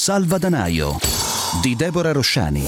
Salvadanaio di Deborah Rosciani.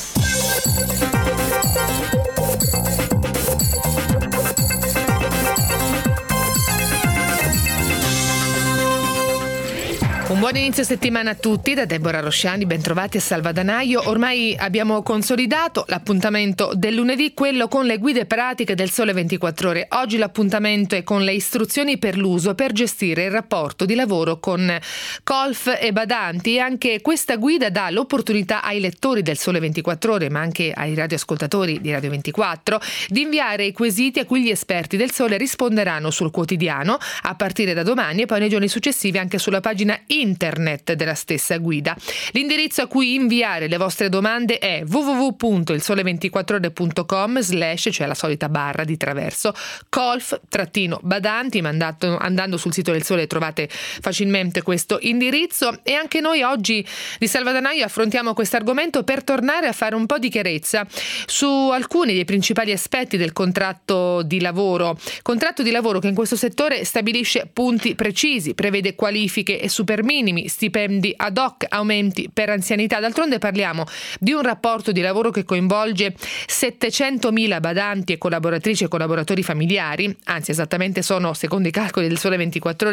Un buon inizio settimana a tutti da Deborah Rosciani, bentrovati a Salvadanaio. Ormai abbiamo consolidato l'appuntamento del lunedì, quello con le guide pratiche del Sole 24 Ore. Oggi l'appuntamento è con le istruzioni per l'uso per gestire il rapporto di lavoro con colf e badanti, e anche questa guida dà l'opportunità ai lettori del Sole 24 Ore, ma anche ai radioascoltatori di Radio 24, di inviare i quesiti a cui gli esperti del Sole risponderanno sul quotidiano a partire da domani e poi nei giorni successivi anche sulla pagina internet della stessa guida. L'indirizzo a cui inviare le vostre domande è www.ilsole24ore.com/ cioè la solita barra di traverso colf-badanti. Andando sul sito del Sole trovate facilmente questo indirizzo. E anche noi oggi di Salvadanaio affrontiamo questo argomento per tornare a fare un po' di chiarezza su alcuni dei principali aspetti del contratto di lavoro che in questo settore stabilisce punti precisi, prevede qualifiche e superminimi, stipendi ad hoc, aumenti per anzianità. D'altronde parliamo di un rapporto di lavoro che coinvolge 700.000 badanti e collaboratrici e collaboratori familiari, anzi esattamente sono, secondo i calcoli del Sole 24 Ore,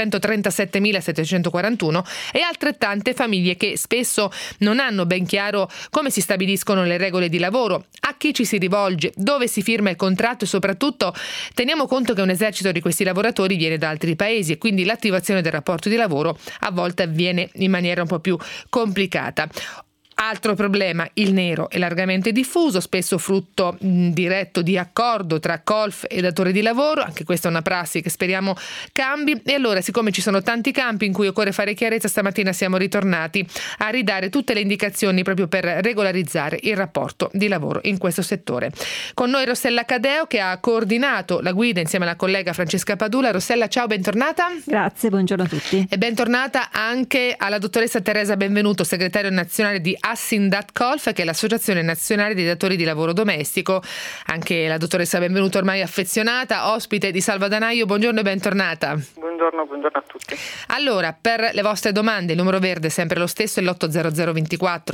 737.741, e altrettante famiglie che spesso non hanno ben chiaro come si stabiliscono le regole di lavoro, a chi ci si rivolge, dove si firma il contratto e soprattutto teniamo conto che un esercito di questi lavoratori viene da altri paesi e quindi l'attivazione del rapporto di lavoro a volte avviene in maniera un po' più complicata. Altro problema, il nero è largamente diffuso, spesso frutto diretto di accordo tra colf e datore di lavoro. Anche questa è una prassi che speriamo cambi. E allora, siccome ci sono tanti campi in cui occorre fare chiarezza, stamattina siamo ritornati a ridare tutte le indicazioni proprio per regolarizzare il rapporto di lavoro in questo settore. Con noi Rossella Cadeo, che ha coordinato la guida insieme alla collega Francesca Padula. Rossella, ciao, bentornata. Grazie, buongiorno a tutti. E bentornata anche alla dottoressa Teresa Benvenuto, segretario nazionale di Assindatcolf, che è l'Associazione Nazionale dei Datori di Lavoro Domestico. Anche la dottoressa Benvenuto, ormai affezionata, ospite di Salvadanaio. Buongiorno e bentornata. Buongiorno a tutti. Allora, per le vostre domande il numero verde è sempre lo stesso, è l'800 24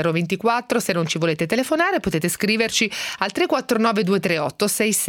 0024. Se non ci volete telefonare potete scriverci al 349 238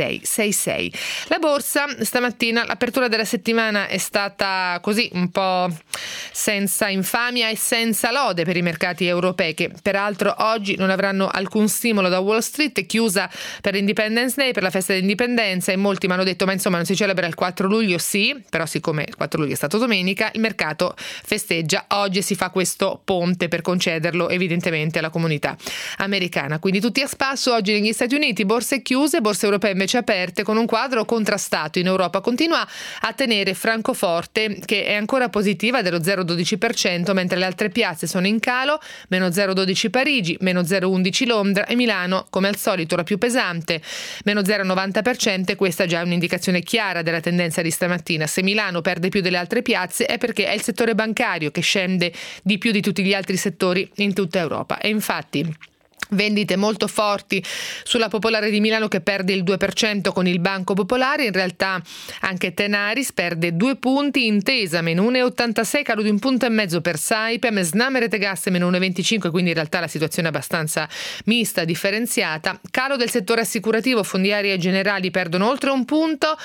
6666. La borsa stamattina, l'apertura della settimana è stata così un po' senza infamia e senza lode per i mercati europei, che peraltro oggi non avranno alcun stimolo da Wall Street, è chiusa per l'Independence Day, per la festa dell'indipendenza, e molti mi hanno detto ma insomma non si celebra il 4 luglio? Sì, però siccome il 4 luglio è stato domenica, il mercato festeggia oggi e si fa questo ponte per concederlo evidentemente alla comunità americana. Quindi tutti a spasso oggi negli Stati Uniti, borse chiuse, borse europee invece aperte, con un quadro contrastato. In Europa continua a tenere Francoforte, che è ancora positiva dello 0,12%, mentre le altre piazze sono in calo, meno 0,12 Parigi, meno 0,11 Londra, e Milano, come al solito, la più pesante, meno 0,90%, e questa già è un'indicazione chiara della tendenza di stamattina. Se Milano perde più delle altre piazze è perché è il settore bancario che scende di più di tutti gli altri settori in tutta Europa. E infatti vendite molto forti sulla Popolare di Milano, che perde il 2% con il Banco Popolare. In realtà anche Tenaris perde 2 punti, Intesa meno 1,86, calo di 1,5 punti per Saipem, Snam Rete Gas meno 1,25, quindi in realtà la situazione è abbastanza mista, differenziata. Calo del settore assicurativo, fondi aerei e generali perdono oltre un punto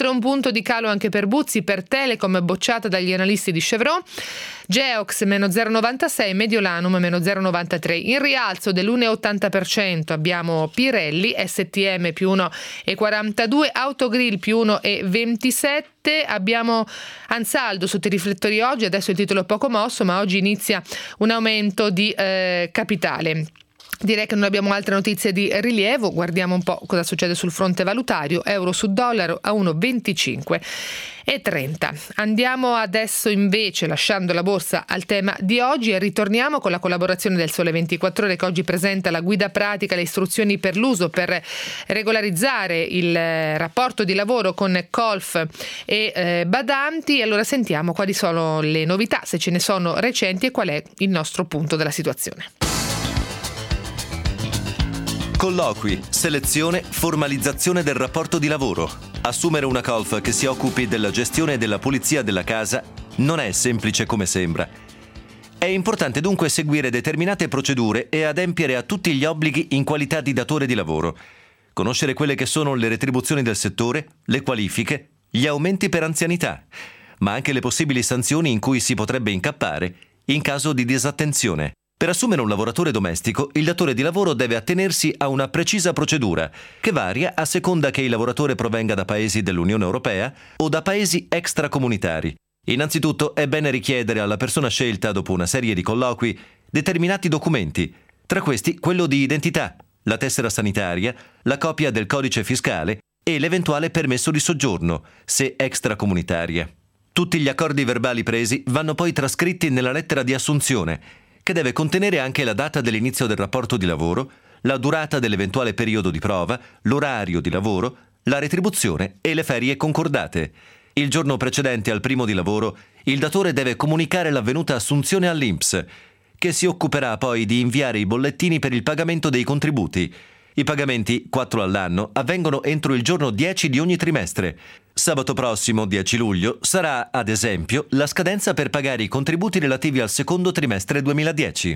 di calo anche per Buzzi, per Telecom bocciata dagli analisti di Chevron, Geox meno 0,96, Mediolanum meno 0,93. In rialzo dell'1,80% abbiamo Pirelli, STM più 1,42, Autogrill più 1,27. Abbiamo Ansaldo sotto i riflettori oggi, adesso il titolo è poco mosso, ma oggi inizia un aumento di capitale. Direi che non abbiamo altre notizie di rilievo. Guardiamo un po' cosa succede sul fronte valutario. Euro su dollaro a 1,25,30. Andiamo adesso invece, lasciando la borsa, al tema di oggi e ritorniamo con la collaborazione del Sole 24 Ore, che oggi presenta la guida pratica, le istruzioni per l'uso per regolarizzare il rapporto di lavoro con colf e badanti. Allora sentiamo quali sono le novità, se ce ne sono recenti, e qual è il nostro punto della situazione. Colloqui, selezione, formalizzazione del rapporto di lavoro. Assumere una colf che si occupi della gestione e della pulizia della casa non è semplice come sembra. È importante dunque seguire determinate procedure e adempiere a tutti gli obblighi in qualità di datore di lavoro. Conoscere quelle che sono le retribuzioni del settore, le qualifiche, gli aumenti per anzianità, ma anche le possibili sanzioni in cui si potrebbe incappare in caso di disattenzione. Per assumere un lavoratore domestico, il datore di lavoro deve attenersi a una precisa procedura, che varia a seconda che il lavoratore provenga da paesi dell'Unione Europea o da paesi extracomunitari. Innanzitutto è bene richiedere alla persona scelta, dopo una serie di colloqui, determinati documenti, tra questi quello di identità, la tessera sanitaria, la copia del codice fiscale e l'eventuale permesso di soggiorno, se extracomunitaria. Tutti gli accordi verbali presi vanno poi trascritti nella lettera di assunzione, che deve contenere anche la data dell'inizio del rapporto di lavoro, la durata dell'eventuale periodo di prova, l'orario di lavoro, la retribuzione e le ferie concordate. Il giorno precedente al primo di lavoro, il datore deve comunicare l'avvenuta assunzione all'INPS, che si occuperà poi di inviare i bollettini per il pagamento dei contributi. I pagamenti, 4 all'anno, avvengono entro il giorno 10 di ogni trimestre. Sabato prossimo, 10 luglio, sarà, ad esempio, la scadenza per pagare i contributi relativi al secondo trimestre 2010.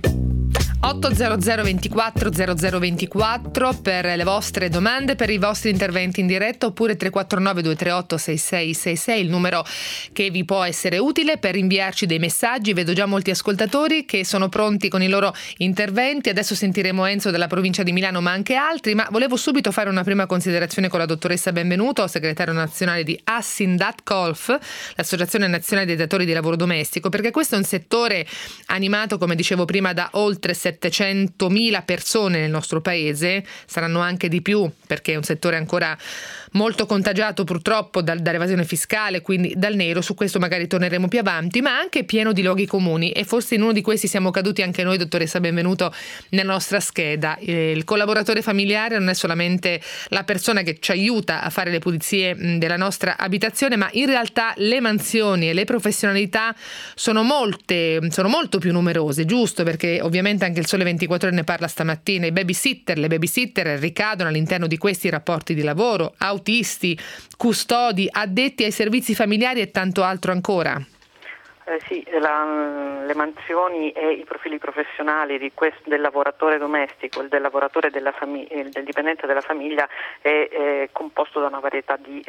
800 24 0024 per le vostre domande, per i vostri interventi in diretta, oppure 349 238 6666, il numero che vi può essere utile per inviarci dei messaggi. Vedo già molti ascoltatori che sono pronti con i loro interventi. Adesso sentiremo Enzo della provincia di Milano, ma anche altri, ma volevo subito fare una prima considerazione con la dottoressa Benvenuto, segretario nazionale di Assindatcolf, l'associazione nazionale dei datori di lavoro domestico, perché questo è un settore animato, come dicevo prima, da oltre 700.000 persone nel nostro paese, saranno anche di più perché è un settore ancora molto contagiato purtroppo dall'evasione fiscale, quindi dal nero. Su questo magari torneremo più avanti, ma anche pieno di luoghi comuni, e forse in uno di questi siamo caduti anche noi, dottoressa Benvenuto, nella nostra scheda. Il collaboratore familiare non è solamente la persona che ci aiuta a fare le pulizie della nostra abitazione, ma in realtà le mansioni e le professionalità sono molto più numerose, giusto? Perché ovviamente anche il Sole 24 Ore ne parla stamattina. Le babysitter ricadono all'interno di questi rapporti di lavoro, autisti, custodi, addetti ai servizi familiari e tanto altro ancora. Sì, le mansioni e i profili professionali del lavoratore domestico, del lavoratore del dipendente della famiglia è composto da una varietà di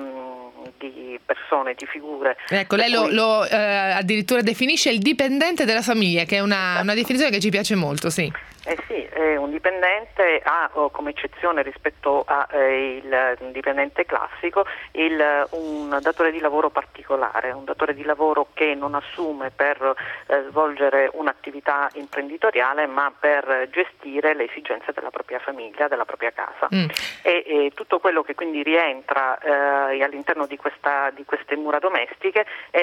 persone, di figure. Ecco, lei lo addirittura definisce il dipendente della famiglia, che è una definizione che ci piace molto, sì. Sì, un dipendente ha come eccezione rispetto al dipendente classico un datore di lavoro particolare, un datore di lavoro che non assume per svolgere un'attività imprenditoriale, ma per gestire le esigenze della propria famiglia, della propria casa. E tutto quello che quindi rientra all'interno di queste mura domestiche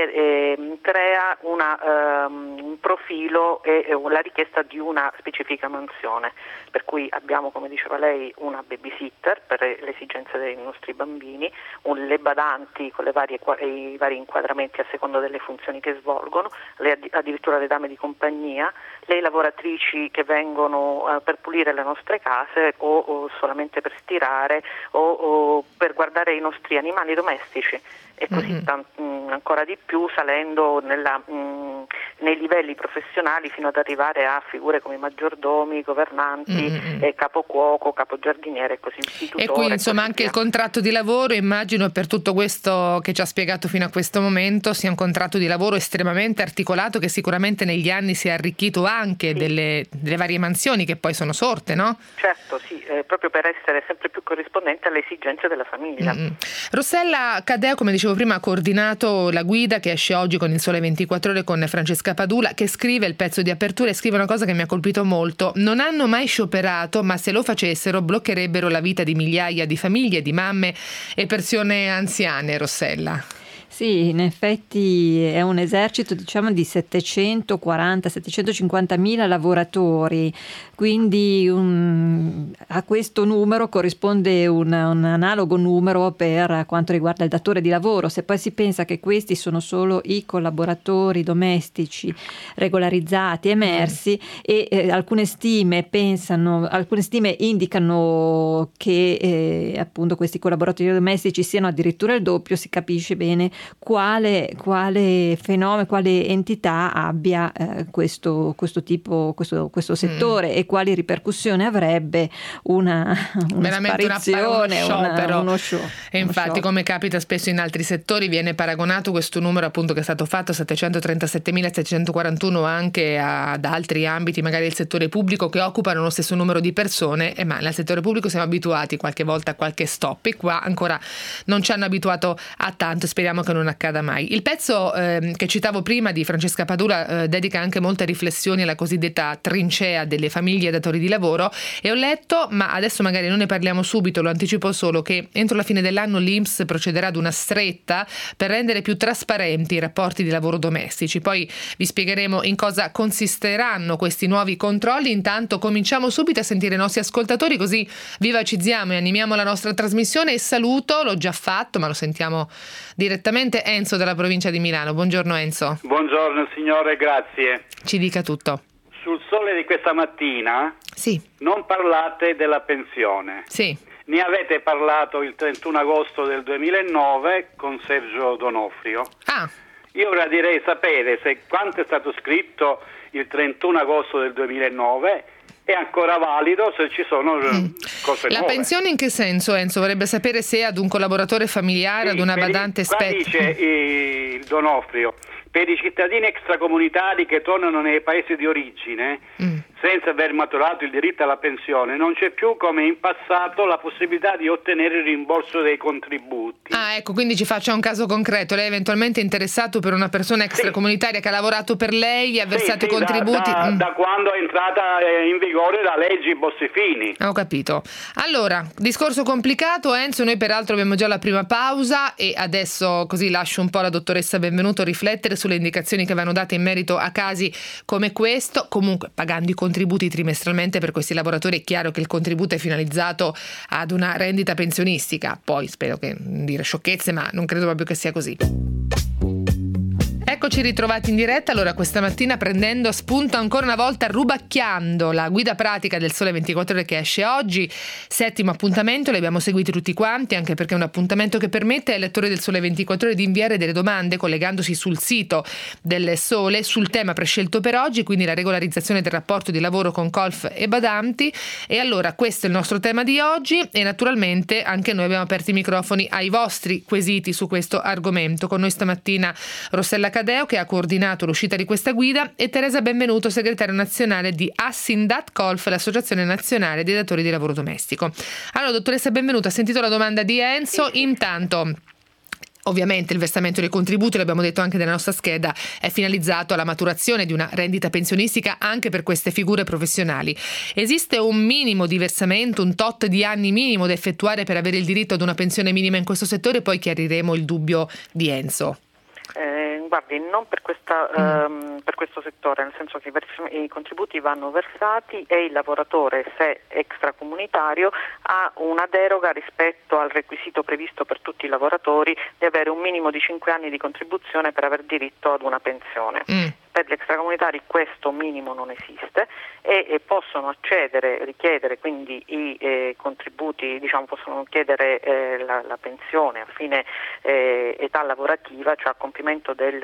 crea un profilo e la richiesta di una specifica mansione, per cui abbiamo, come diceva lei, una babysitter per le esigenze dei nostri bambini, le badanti con i vari inquadramenti a seconda delle funzioni che svolgono, addirittura le dame di compagnia, le lavoratrici che vengono per pulire le nostre case o solamente per stirare o per guardare i nostri animali domestici, e così ancora di più, salendo nei livelli professionali fino ad arrivare a figure come maggiordomi, governanti, capocuoco, capogiardiniere e così via. E quindi insomma anche il contratto di lavoro, immagino, per tutto questo che ci ha spiegato fino a questo momento, sia un contratto di lavoro estremamente articolato, che sicuramente negli anni si è arricchito anche delle varie mansioni che poi sono sorte, no? Certo, sì, proprio per essere sempre più corrispondente alle esigenze della famiglia. Rossella Cadeo, come dicevo prima, ha coordinato la guida che esce oggi con il Sole 24 Ore con Francesca Padula, che scrive il pezzo di apertura e scrive una cosa che mi ha colpito molto: non hanno mai scioperato, ma se lo facessero bloccherebbero la vita di migliaia di famiglie, di mamme e persone anziane. Rossella. Sì, in effetti è un esercito, diciamo, di 750.000 lavoratori, quindi a questo numero corrisponde un analogo numero per quanto riguarda il datore di lavoro. Se poi si pensa che questi sono solo i collaboratori domestici regolarizzati, emersi, e alcune stime indicano che appunto questi collaboratori domestici siano addirittura il doppio, si capisce bene quale fenomeno, quale entità abbia questo settore e quali ripercussioni avrebbe una sparizione, uno show. E infatti, come capita spesso in altri settori, viene paragonato questo numero appunto che è stato fatto, 737.741, anche ad altri ambiti, magari il settore pubblico, che occupano lo stesso numero di persone, ma nel settore pubblico siamo abituati qualche volta a qualche stop, e qua ancora non ci hanno abituato a tanto, speriamo che non accada mai. Il pezzo che citavo prima di Francesca Padula dedica anche molte riflessioni alla cosiddetta trincea delle famiglie e datori di lavoro, e ho letto, ma adesso magari non ne parliamo subito, lo anticipo solo, che entro la fine dell'anno l'INPS procederà ad una stretta per rendere più trasparenti i rapporti di lavoro domestici. Poi vi spiegheremo in cosa consisteranno questi nuovi controlli. Intanto cominciamo subito a sentire i nostri ascoltatori, così vivacizziamo e animiamo la nostra trasmissione, e saluto, l'ho già fatto ma lo sentiamo direttamente, Enzo dalla provincia di Milano. Buongiorno Enzo. Buongiorno signore, grazie. Ci dica tutto. Sul Sole di questa mattina sì. Non parlate della pensione. Sì. Ne avete parlato il 31 agosto del 2009 con Sergio Donofrio. Io ora direi sapere se quanto è stato scritto il 31 agosto del 2009 è ancora valido, se ci sono cose nuove. La pensione in che senso, Enzo? Vorrebbe sapere se ad un collaboratore familiare, ad una badante dice il Donofrio, per i cittadini extracomunitari che tornano nei paesi di origine senza aver maturato il diritto alla pensione, non c'è più come in passato la possibilità di ottenere il rimborso dei contributi. Ecco, quindi ci faccia un caso concreto. Lei è eventualmente interessato per una persona extracomunitaria che ha lavorato per lei, ha versato i contributi? Da quando è entrata in vigore la legge Bossi-Fini. Ho capito. Allora, discorso complicato, Enzo, noi peraltro abbiamo già la prima pausa e adesso così lascio un po' la dottoressa Benvenuto riflettere sulle indicazioni che vanno date in merito a casi come questo. Comunque, pagando i contributi trimestralmente per questi lavoratori, è chiaro che il contributo è finalizzato ad una rendita pensionistica. Poi spero che dire sciocchezze, ma non credo proprio che sia così. Eccoci ritrovati in diretta. Allora, questa mattina, prendendo spunto ancora una volta, rubacchiando la guida pratica del Sole 24 Ore che esce oggi, 7° appuntamento, li abbiamo seguiti tutti quanti, anche perché è un appuntamento che permette ai lettori del Sole 24 Ore di inviare delle domande collegandosi sul sito del Sole sul tema prescelto per oggi, quindi la regolarizzazione del rapporto di lavoro con colf e badanti. E allora questo è il nostro tema di oggi, e naturalmente anche noi abbiamo aperto i microfoni ai vostri quesiti su questo argomento. Con noi stamattina Rossella Cadeo, che ha coordinato l'uscita di questa guida, e Teresa Benvenuto, segretaria nazionale di Assindat-Colf, l'associazione nazionale dei datori di lavoro domestico. Allora, dottoressa Benvenuto, ha sentito la domanda di Enzo. Intanto, ovviamente il versamento dei contributi, l'abbiamo detto anche nella nostra scheda, è finalizzato alla maturazione di una rendita pensionistica anche per queste figure professionali. Esiste un minimo di versamento, un tot di anni minimo da effettuare per avere il diritto ad una pensione minima in questo settore? Poi chiariremo il dubbio di Enzo. Guardi, non per questo settore, nel senso che i contributi vanno versati e il lavoratore, se extracomunitario, ha una deroga rispetto al requisito previsto per tutti i lavoratori di avere un minimo di 5 anni di contribuzione per aver diritto ad una pensione. Per gli extracomunitari questo minimo non esiste e possono richiedere quindi i contributi, possono chiedere la pensione a fine età lavorativa, cioè a compimento dei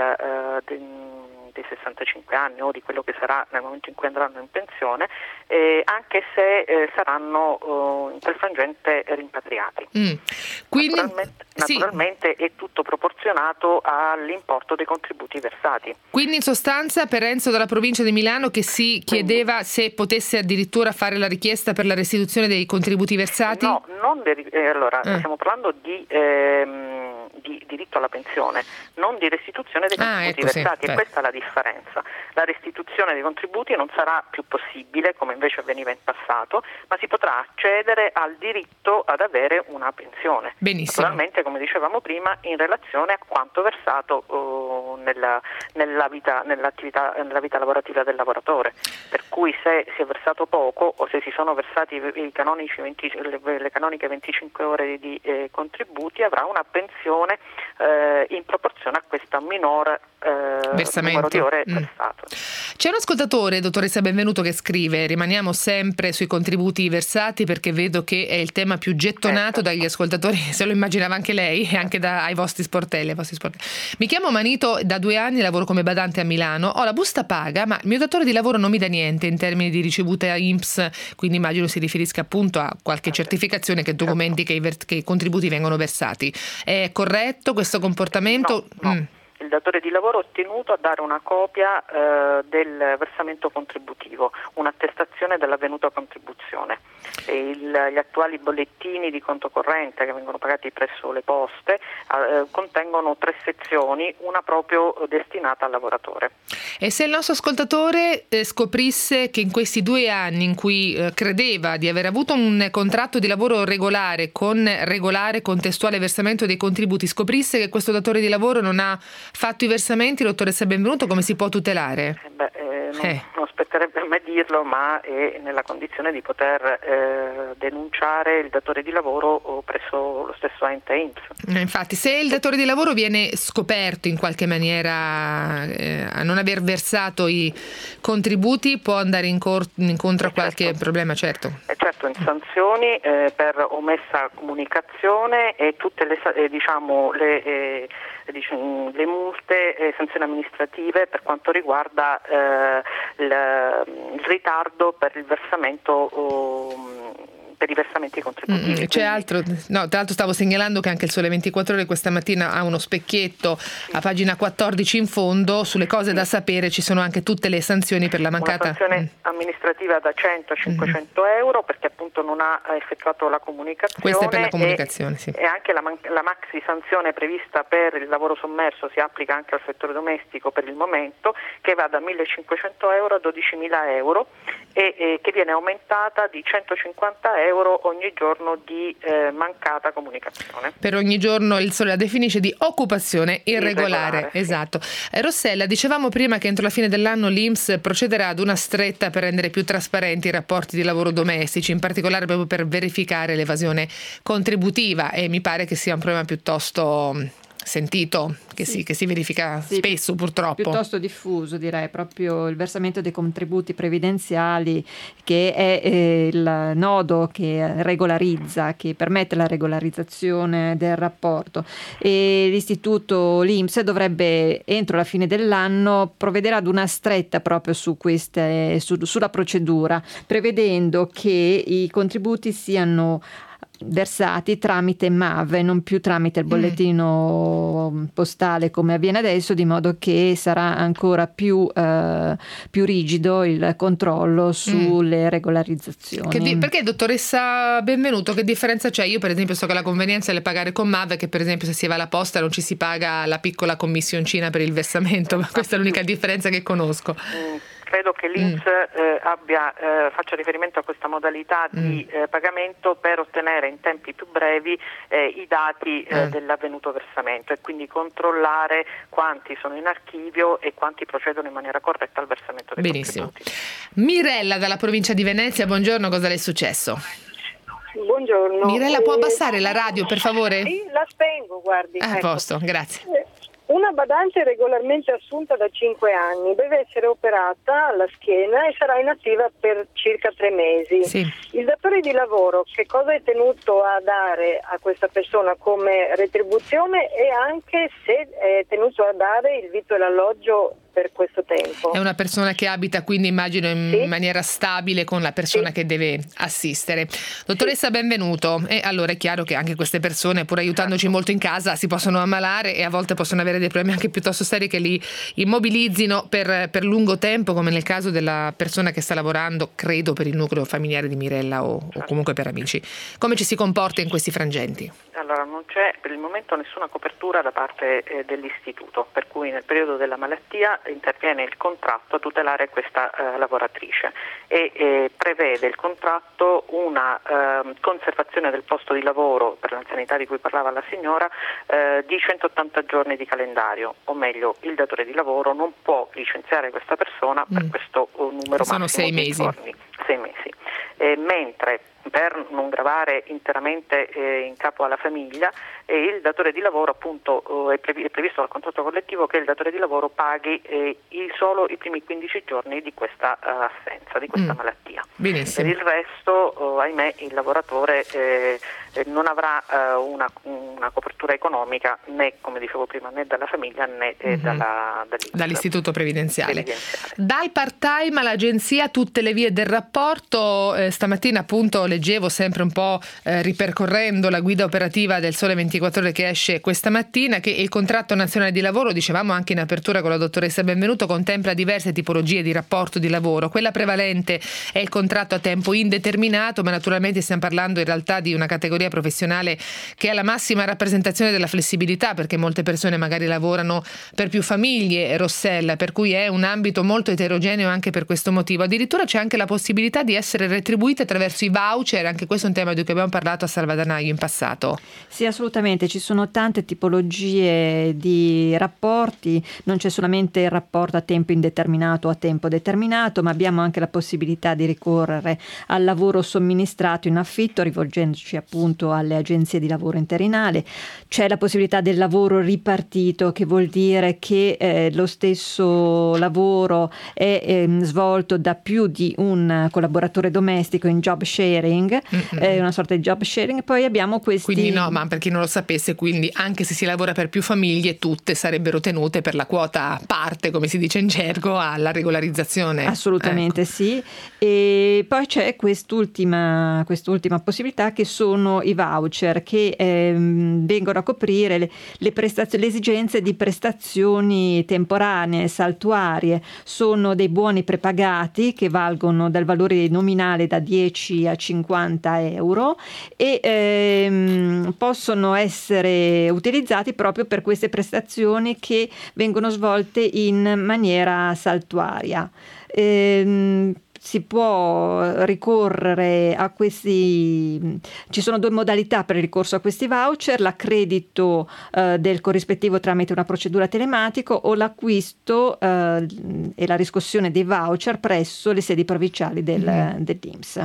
65 anni o di quello che sarà nel momento in cui andranno in pensione, anche se saranno in quel frangente rimpatriati. Quindi, naturalmente è tutto proporzionato all'importo dei contributi versati. Quindi in sostanza, per Enzo dalla provincia di Milano, che si chiedeva se potesse addirittura fare la richiesta per la restituzione dei contributi versati? No, stiamo parlando di diritto alla pensione, non di restituzione dei contributi versati, e questa è la differenza. La restituzione dei contributi non sarà più possibile, come invece avveniva in passato, ma si potrà accedere al diritto ad avere una pensione. Benissimo. Naturalmente, come dicevamo prima, in relazione a quanto versato nella vita lavorativa del lavoratore. Per cui se si è versato poco o se si sono versati le canoniche 25 ore di contributi, avrà una pensione in proporzione a questa minore numero di ore versato. C'è un ascoltatore, dottoressa Benvenuto, che scrive: rimaniamo sempre sui contributi versati, perché vedo che è il tema più gettonato dagli ascoltatori, se lo immaginava anche lei e anche ai vostri sportelli. Mi chiamo Manito, da 2 anni lavoro come badante a Milano, ho la busta paga, ma il mio datore di lavoro non mi dà niente in termini di ricevuta INPS, quindi immagino si riferisca appunto a qualche certificazione che documenti che i contributi vengono versati. È corretto questo comportamento? No. Il datore di lavoro è tenuto a dare una copia del versamento contributivo, un'attestazione dell'avvenuta contribuzione. Gli attuali bollettini di conto corrente che vengono pagati presso le poste contengono 3 sezioni, una proprio destinata al lavoratore. E se il nostro ascoltatore scoprisse che in questi 2 anni in cui credeva di aver avuto un contratto di lavoro regolare con regolare contestuale versamento dei contributi, scoprisse che questo datore di lavoro non ha fatto i versamenti, dottoressa Benvenuto, come si può tutelare? Non spetterebbe a me dirlo, ma è nella condizione di poter denunciare il datore di lavoro presso lo stesso ente INPS. Infatti, se il datore di lavoro viene scoperto in qualche maniera a non aver versato i contributi, può andare incontro a qualche problema, certo. Certo, in sanzioni per omessa comunicazione e tutte le multe e sanzioni amministrative per quanto riguarda il ritardo per il versamento per i versamenti contributivi. C'è altro? No, tra l'altro stavo segnalando che anche il Sole 24 Ore questa mattina ha uno specchietto a pagina 14 in fondo sulle cose da sapere, ci sono anche tutte le sanzioni per la mancata... Una sanzione amministrativa da 100 a 500 euro perché appunto non ha effettuato la comunicazione. Questa è per la comunicazione, sì. E anche la maxi sanzione prevista per il lavoro sommerso si applica anche al settore domestico per il momento, che va da 1.500 euro a 12.000 euro e che viene aumentata di 150 euro ogni giorno di mancata comunicazione. Per ogni giorno il Sole la definisce di occupazione irregolare. Esatto. Rossella, dicevamo prima che entro la fine dell'anno l'INPS procederà ad una stretta per rendere più trasparenti i rapporti di lavoro domestici, in particolare proprio per verificare l'evasione contributiva, e mi pare che sia un problema piuttosto sentito, che si verifica spesso purtroppo. Piuttosto diffuso, direi, proprio il versamento dei contributi previdenziali, che è il nodo che regolarizza, che permette la regolarizzazione del rapporto, e l'istituto l'INPS dovrebbe entro la fine dell'anno provvedere ad una stretta proprio sulla procedura, prevedendo che i contributi siano versati tramite MAV e non più tramite il bollettino postale come avviene adesso, di modo che sarà ancora più rigido il controllo sulle regolarizzazioni. Perché, dottoressa Benvenuto, che differenza c'è? Io per esempio so che la convenienza è pagare con MAV, che per esempio se si va alla posta non ci si paga la piccola commissioncina per il versamento, ma questa è l'unica differenza che conosco. Credo che l'INPS faccia riferimento a questa modalità di pagamento per ottenere in tempi più brevi i dati dell'avvenuto versamento, e quindi controllare quanti sono in archivio e quanti procedono in maniera corretta al versamento dei contributi. Mirella dalla provincia di Venezia, buongiorno, cosa le è successo? Buongiorno. Mirella, può abbassare la radio per favore? La spengo, guardi. A posto, grazie. Una badante regolarmente assunta da 5 anni deve essere operata alla schiena e sarà inattiva per circa 3 mesi. Sì. Il datore di lavoro che cosa è tenuto a dare a questa persona come retribuzione, e anche se è tenuto a dare il vitto e l'alloggio per questo tempo? È una persona che abita quindi, immagino, in maniera stabile con la persona che deve assistere. Dottoressa Benvenuto, e allora è chiaro che anche queste persone, pur aiutandoci molto in casa, si possono ammalare e a volte possono avere dei problemi anche piuttosto seri che li immobilizzino per lungo tempo, come nel caso della persona che sta lavorando, credo, per il nucleo familiare di Mirella o comunque per amici. Come ci si comporta in questi frangenti? Allora, non c'è per il momento nessuna copertura da parte dell'istituto, per cui nel periodo della malattia interviene il contratto a tutelare questa lavoratrice e prevede il contratto una conservazione del posto di lavoro per l'anzianità di cui parlava la signora di 180 giorni di calendario, o meglio, il datore di lavoro non può licenziare questa persona per questo numero massimo di giorni. 6 mesi. 6 mesi. Mentre per non gravare interamente in capo alla famiglia, e il datore di lavoro appunto è previsto dal contratto collettivo che il datore di lavoro paghi solo i primi 15 giorni di questa assenza, di questa malattia. Benissimo. Per il resto, ahimè, il lavoratore non avrà una copertura economica né, come dicevo prima, né dalla famiglia né dall'istituto previdenziale. Dal part-time all'agenzia, tutte le vie del rapporto. Stamattina appunto leggevo, sempre un po' ripercorrendo la guida operativa del Sole 24 Ore che esce questa mattina, che il contratto nazionale di lavoro, dicevamo anche in apertura con la dottoressa Benvenuto, contempla diverse tipologie di rapporto di lavoro. Quella prevalente è il contratto a tempo indeterminato, ma naturalmente stiamo parlando in realtà di una categoria professionale che ha la massima rappresentazione della flessibilità, perché molte persone magari lavorano per più famiglie, Rossella, per cui è un ambito molto eterogeneo anche per questo motivo. Addirittura c'è anche la possibilità di essere retribuite attraverso i voucher, anche questo è un tema di cui abbiamo parlato a Salvadanaio in passato. Sì, assolutamente, ci sono tante tipologie di rapporti, non c'è solamente il rapporto a tempo indeterminato o a tempo determinato, ma abbiamo anche la possibilità di ricorrere al lavoro somministrato in affitto rivolgendoci appunto alle agenzie di lavoro interinale. C'è la possibilità del lavoro ripartito, che vuol dire che lo stesso lavoro è svolto da più di un collaboratore domestico in job sharing, una sorta di job sharing. Poi abbiamo questi... Quindi no, ma per chi non lo sapesse, quindi anche se si lavora per più famiglie, tutte sarebbero tenute per la quota parte, come si dice in gergo, alla regolarizzazione. Assolutamente, ecco. Sì. E poi c'è quest'ultima possibilità, che sono i voucher, che vengono a coprire le esigenze di prestazioni temporanee, saltuarie. Sono dei buoni prepagati che valgono dal valore nominale da 10 a 50 euro e possono essere utilizzati proprio per queste prestazioni che vengono svolte in maniera saltuaria. Si può ricorrere a questi, ci sono due modalità per il ricorso a questi voucher: l'accredito del corrispettivo tramite una procedura telematica o l'acquisto e la riscossione dei voucher presso le sedi provinciali dell'INPS.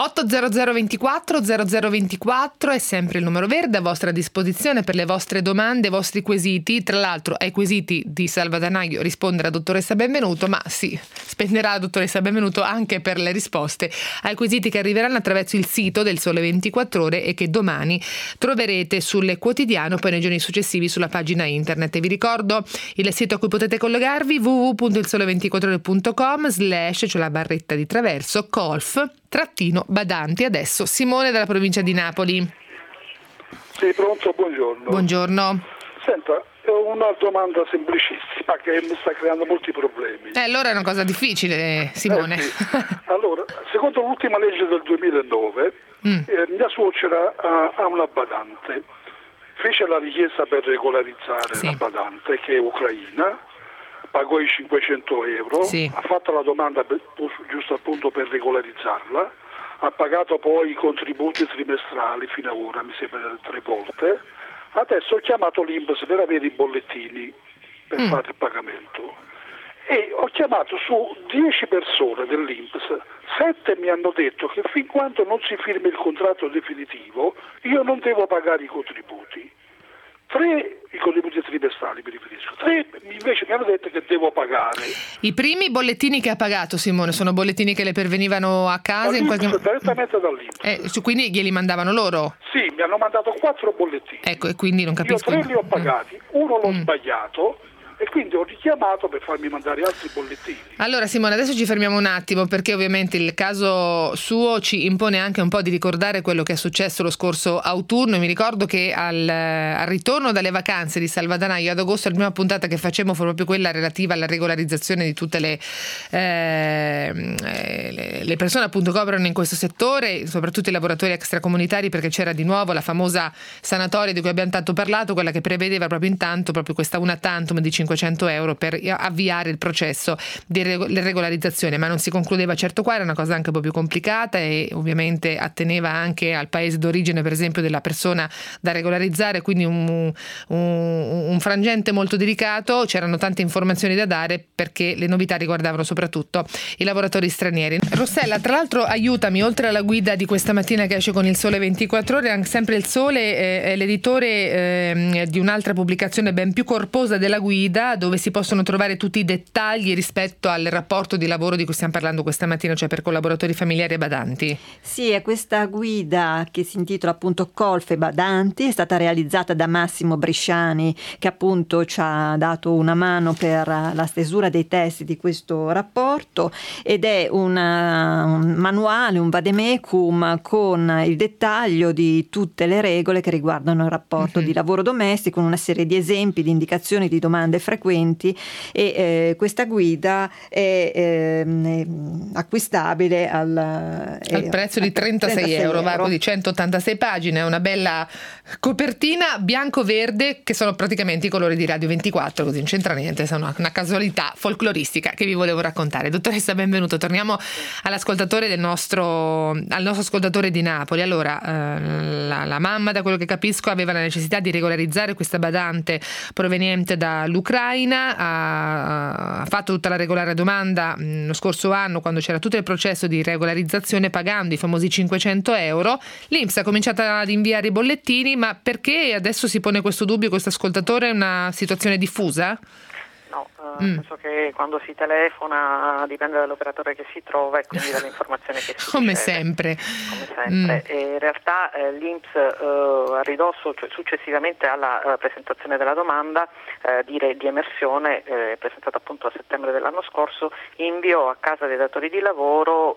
80024 0024 è sempre il numero verde a vostra disposizione per le vostre domande, i vostri quesiti. Tra l'altro ai quesiti di Salvadanaio risponde la dottoressa Benvenuto, ma si spenderà la dottoressa Benvenuto anche per le risposte ai quesiti che arriveranno attraverso il sito del Sole 24 Ore e che domani troverete sul quotidiano, poi nei giorni successivi sulla pagina internet. E vi ricordo il sito a cui potete collegarvi: www.ilsole24ore.com/ c'è la barretta di traverso colf-badanti. Adesso Simone dalla provincia di Napoli. Sì, pronto, buongiorno. Buongiorno. Senta, ho una domanda semplicissima che mi sta creando molti problemi. Allora è una cosa difficile, Simone. Sì. Allora, secondo l'ultima legge del 2009, mia suocera ha una badante. Fece la richiesta per regolarizzare la badante, che è ucraina, pagò i 500 euro, ha fatto la domanda giusto appunto per regolarizzarla, ha pagato poi i contributi trimestrali fino ad ora, mi sembra 3 volte. Adesso ho chiamato l'INPS per avere i bollettini per fare il pagamento e ho chiamato su 10 persone dell'INPS, 7 mi hanno detto che fin quando non si firmi il contratto definitivo io non devo pagare i contributi. 3 i contributi trimestrali mi riferisco, 3 invece mi hanno detto che devo pagare. I primi bollettini che ha pagato, Simone, sono bollettini che le pervenivano a casa in qualche modo? Direttamente dall'INPS. Quindi glieli mandavano loro? Sì, mi hanno mandato 4 bollettini. Ecco, e quindi non capisco. Io 3 li ho pagati, uno l'ho sbagliato e quindi ho richiamato per farmi mandare altri bollettini. Allora Simone, adesso ci fermiamo un attimo, perché ovviamente il caso suo ci impone anche un po' di ricordare quello che è successo lo scorso autunno. E mi ricordo che al ritorno dalle vacanze di Salvadanaio ad agosto, la prima puntata che facemmo fu proprio quella relativa alla regolarizzazione di tutte le persone appunto che operano in questo settore, soprattutto i lavoratori extracomunitari, perché c'era di nuovo la famosa sanatoria di cui abbiamo tanto parlato, quella che prevedeva proprio questa una tantum di 500 500 euro per avviare il processo di regolarizzazione, ma non si concludeva certo qua, era una cosa anche un po' più complicata e ovviamente atteneva anche al paese d'origine, per esempio, della persona da regolarizzare, quindi un frangente molto delicato. C'erano tante informazioni da dare perché le novità riguardavano soprattutto i lavoratori stranieri. Rossella, tra l'altro aiutami, oltre alla guida di questa mattina che esce con il Sole 24 Ore, anche sempre il Sole è l'editore di un'altra pubblicazione ben più corposa della guida, dove si possono trovare tutti i dettagli rispetto al rapporto di lavoro di cui stiamo parlando questa mattina, cioè per collaboratori familiari e badanti. Sì, è questa guida che si intitola appunto Colf e Badanti, è stata realizzata da Massimo Bresciani, che appunto ci ha dato una mano per la stesura dei testi di questo rapporto, ed è un manuale, un vademecum con il dettaglio di tutte le regole che riguardano il rapporto di lavoro domestico, con una serie di esempi, di indicazioni, di domande frequenti, e questa guida è acquistabile al prezzo di 36 euro, va così, 186 pagine, una bella copertina bianco-verde che sono praticamente i colori di Radio 24, così non c'entra niente, sono una casualità folcloristica che vi volevo raccontare. Dottoressa, benvenuto. Torniamo all'ascoltatore al nostro ascoltatore di Napoli. Allora, la mamma, da quello che capisco, aveva la necessità di regolarizzare questa badante proveniente dall'Ucraina, ha fatto tutta la regolare domanda lo scorso anno, quando c'era tutto il processo di regolarizzazione, pagando i famosi 500 euro. L'INPS ha cominciato ad inviare i bollettini, ma perché adesso si pone questo dubbio questo ascoltatore? È una situazione diffusa? No, penso che quando si telefona dipende dall'operatore che si trova e quindi dalle informazioni che si Come riceve. sempre. E in realtà l'INPS a ridosso, cioè successivamente alla presentazione della domanda di emersione, presentata appunto a settembre dell'anno scorso, inviò a casa dei datori di lavoro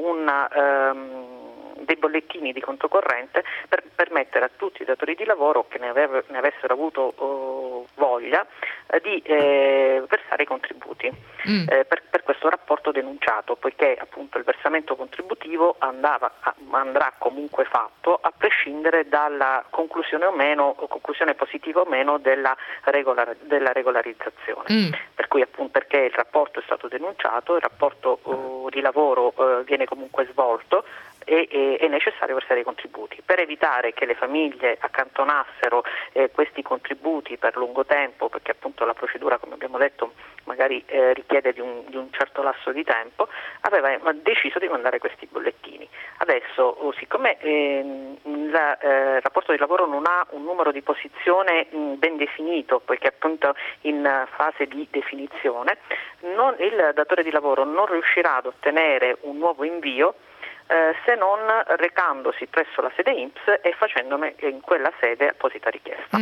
dei bollettini di conto corrente per permettere a tutti i datori di lavoro che ne avessero avuto voglia di versare i contributi per questo rapporto denunciato, poiché appunto il versamento contributivo andrà comunque fatto a prescindere dalla conclusione positiva o meno della regolarizzazione. Per cui appunto, perché il rapporto è stato denunciato, il rapporto di lavoro viene comunque svolto, è necessario versare i contributi per evitare che le famiglie accantonassero questi contributi per lungo tempo, perché appunto la procedura, come abbiamo detto, magari richiede di un certo lasso di tempo. Aveva deciso di mandare questi bollettini. Adesso, siccome il rapporto di lavoro non ha un numero di posizione ben definito, poiché appunto in fase di definizione, il datore di lavoro non riuscirà ad ottenere un nuovo invio se non recandosi presso la sede INPS e facendone in quella sede apposita richiesta.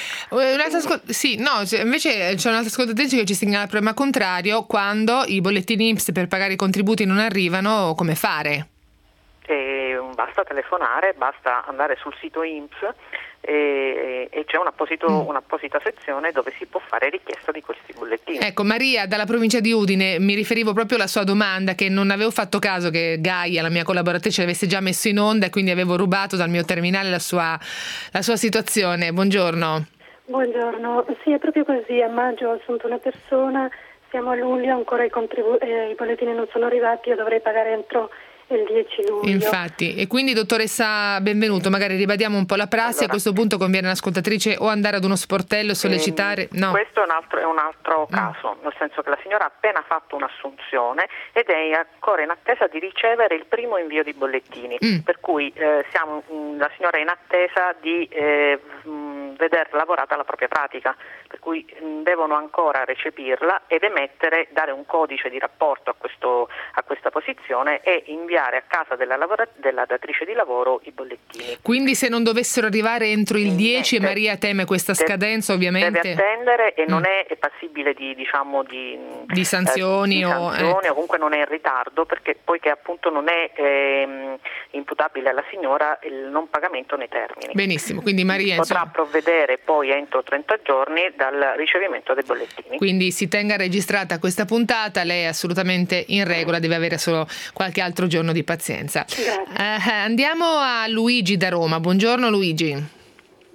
Invece c'è un'altra ascoltatrice che ci segnala il problema contrario: quando i bollettini INPS per pagare i contributi non arrivano, come fare? Basta telefonare, basta andare sul sito INPS e c'è un'apposita sezione dove si può fare richiesta di questi bollettini. Ecco, Maria dalla provincia di Udine, mi riferivo proprio alla sua domanda, che non avevo fatto caso che Gaia, la mia collaboratrice, l'avesse già messo in onda e quindi avevo rubato dal mio terminale la sua situazione. Buongiorno. Buongiorno, sì, è proprio così. A maggio ho assunto una persona, siamo a luglio, ancora i bollettini non sono arrivati, io dovrei pagare entro il 10 luglio. Infatti, e quindi dottoressa, benvenuto, magari ribadiamo un po' la prassi. Allora, a questo punto conviene all'ascoltatrice o andare ad uno sportello, sollecitare. No. Questo è un altro caso, nel senso che la signora ha appena fatto un'assunzione ed è ancora in attesa di ricevere il primo invio di bollettini, per cui la signora è in attesa di veder lavorata la propria pratica, per cui devono ancora recepirla ed dare un codice di rapporto a questa posizione e inviare a casa della datrice di lavoro i bollettini. Quindi se non dovessero arrivare entro il 10 e Maria teme questa scadenza, ovviamente deve attendere e non è passibile di sanzioni o comunque non è in ritardo, poiché appunto non è imputabile alla signora il non pagamento nei termini. Benissimo, quindi Maria potrà provvedere poi entro 30 giorni dal ricevimento dei bollettini. Quindi si tenga registrata questa puntata, lei è assolutamente in regola, deve avere solo qualche altro giorno di pazienza. Andiamo a Luigi da Roma. Buongiorno Luigi.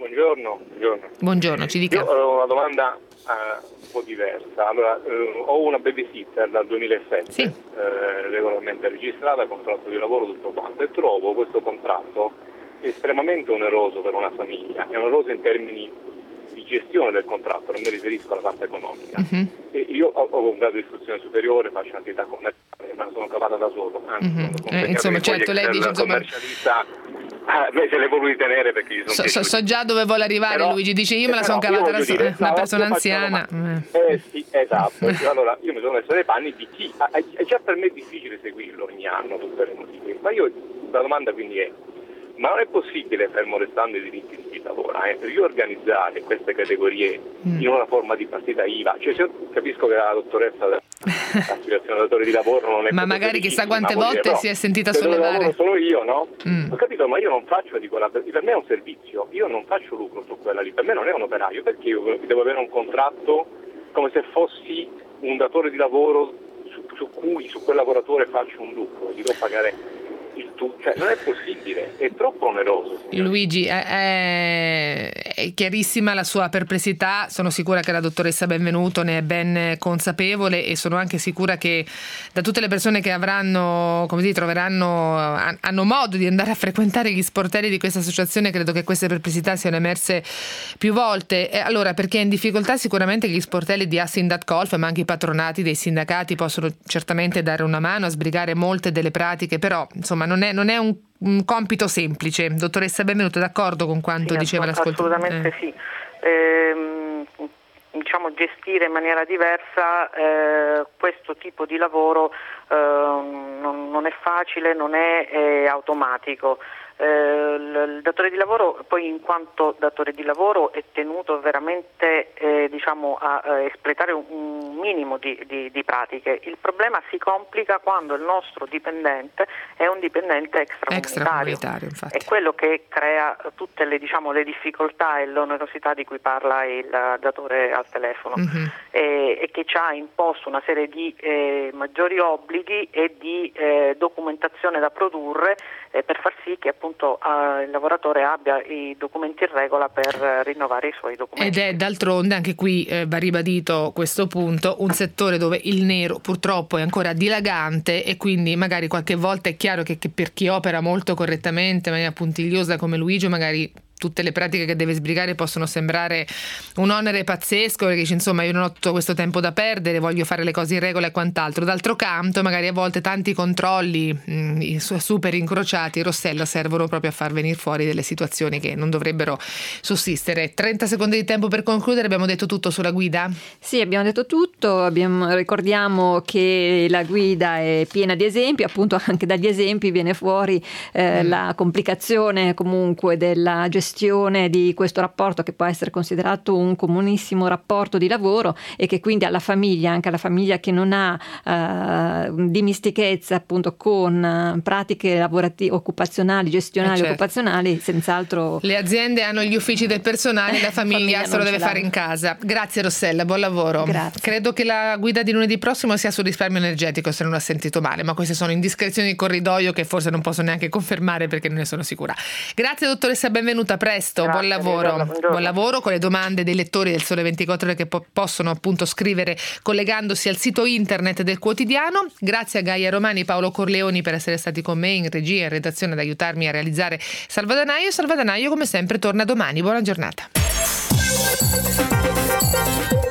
Buongiorno, ci dica. Io ho una domanda un po' diversa. Allora, ho una babysitter dal 2007, regolarmente registrata, contratto di lavoro, tutto quanto, e trovo questo contratto estremamente oneroso per una famiglia. È oneroso in termini di gestione del contratto, non mi riferisco alla parte economica. E io ho un grado di istruzione superiore, faccio un'attività commerciale, ma sono cavata da solo. Insomma, certo, lei dice, commercialista, se le voluti tenere perché gli sono so già dove vuole arrivare. Però, Luigi dice io me la sono cavata da sola, una persona anziana. Sì, esatto. Allora io mi sono messo nei panni di chi è già per me difficile seguirlo ogni anno tutte le notizie, ma la domanda quindi è: ma non è possibile, fermo restando i diritti di chi lavora, riorganizzare queste categorie in una forma di partita IVA? Cioè, capisco che la dottoressa dell'associazione datore di lavoro non è, ma magari chissà quante volte si è sentita sollevare. Sono io, no? Ho capito, ma io non faccio di quella, per me è un servizio, io non faccio lucro su quella lì, per me non è un operaio, perché io devo avere un contratto come se fossi un datore di lavoro su cui su quel lavoratore faccio un lucro, gli devo pagare il tutto, cioè non è possibile, è troppo oneroso. Luigi, è chiarissima la sua perplessità, sono sicura che la dottoressa Benvenuto ne è ben consapevole, e sono anche sicura che da tutte le persone che hanno modo di andare a frequentare gli sportelli di questa associazione, credo che queste perplessità siano emerse più volte. Allora, perché è in difficoltà sicuramente gli sportelli di Assindatcolf, ma anche i patronati dei sindacati possono certamente dare una mano a sbrigare molte delle pratiche, però insomma non è un compito semplice. Dottoressa Benvenuto, d'accordo con quanto diceva l'ascoltatore? Assolutamente sì. Gestire in maniera diversa questo tipo di lavoro non è facile, non è automatico. Il datore di lavoro poi, in quanto datore di lavoro, è tenuto veramente a espletare un minimo di pratiche. Il problema si complica quando il nostro dipendente è un dipendente extracomunitario, infatti. È quello che crea tutte le difficoltà e l'onerosità di cui parla il datore al telefono, e che ci ha imposto una serie di maggiori obblighi e di documentazione da produrre per far sì che appunto il lavoratore abbia i documenti in regola per rinnovare i suoi documenti. Ed è d'altronde, anche qui va ribadito questo punto, un settore dove il nero purtroppo è ancora dilagante, e quindi magari qualche volta è chiaro che per chi opera molto correttamente, in maniera puntigliosa come Luigi, magari tutte le pratiche che deve sbrigare possono sembrare un onere pazzesco, perché dice insomma io non ho tutto questo tempo da perdere, voglio fare le cose in regola e quant'altro. D'altro canto magari a volte tanti controlli super incrociati, Rossella, servono proprio a far venire fuori delle situazioni che non dovrebbero sussistere. 30 secondi di tempo per concludere. Abbiamo detto tutto sulla guida? Sì, abbiamo detto tutto. Ricordiamo che la guida è piena di esempi, appunto anche dagli esempi viene fuori la complicazione comunque della gestione di questo rapporto, che può essere considerato un comunissimo rapporto di lavoro, e che quindi alla famiglia, anche alla famiglia che non ha dimestichezza appunto con pratiche lavorative, occupazionali, gestionali, occupazionali, senz'altro. Le aziende hanno gli uffici del personale, la famiglia se lo deve fare in casa. Grazie Rossella, buon lavoro. Grazie. Credo che la guida di lunedì prossimo sia sul risparmio energetico, se non ho sentito male, ma queste sono indiscrezioni di corridoio che forse non posso neanche confermare perché non ne sono sicura. Grazie dottoressa Benvenuta. Presto. Grazie, buon lavoro. Buon lavoro con le domande dei lettori del Sole 24 Ore, che possono appunto scrivere collegandosi al sito internet del quotidiano. Grazie a Gaia Romani e Paolo Corleoni per essere stati con me in regia e in redazione ad aiutarmi a realizzare Salvadanaio. Salvadanaio come sempre torna domani. Buona giornata.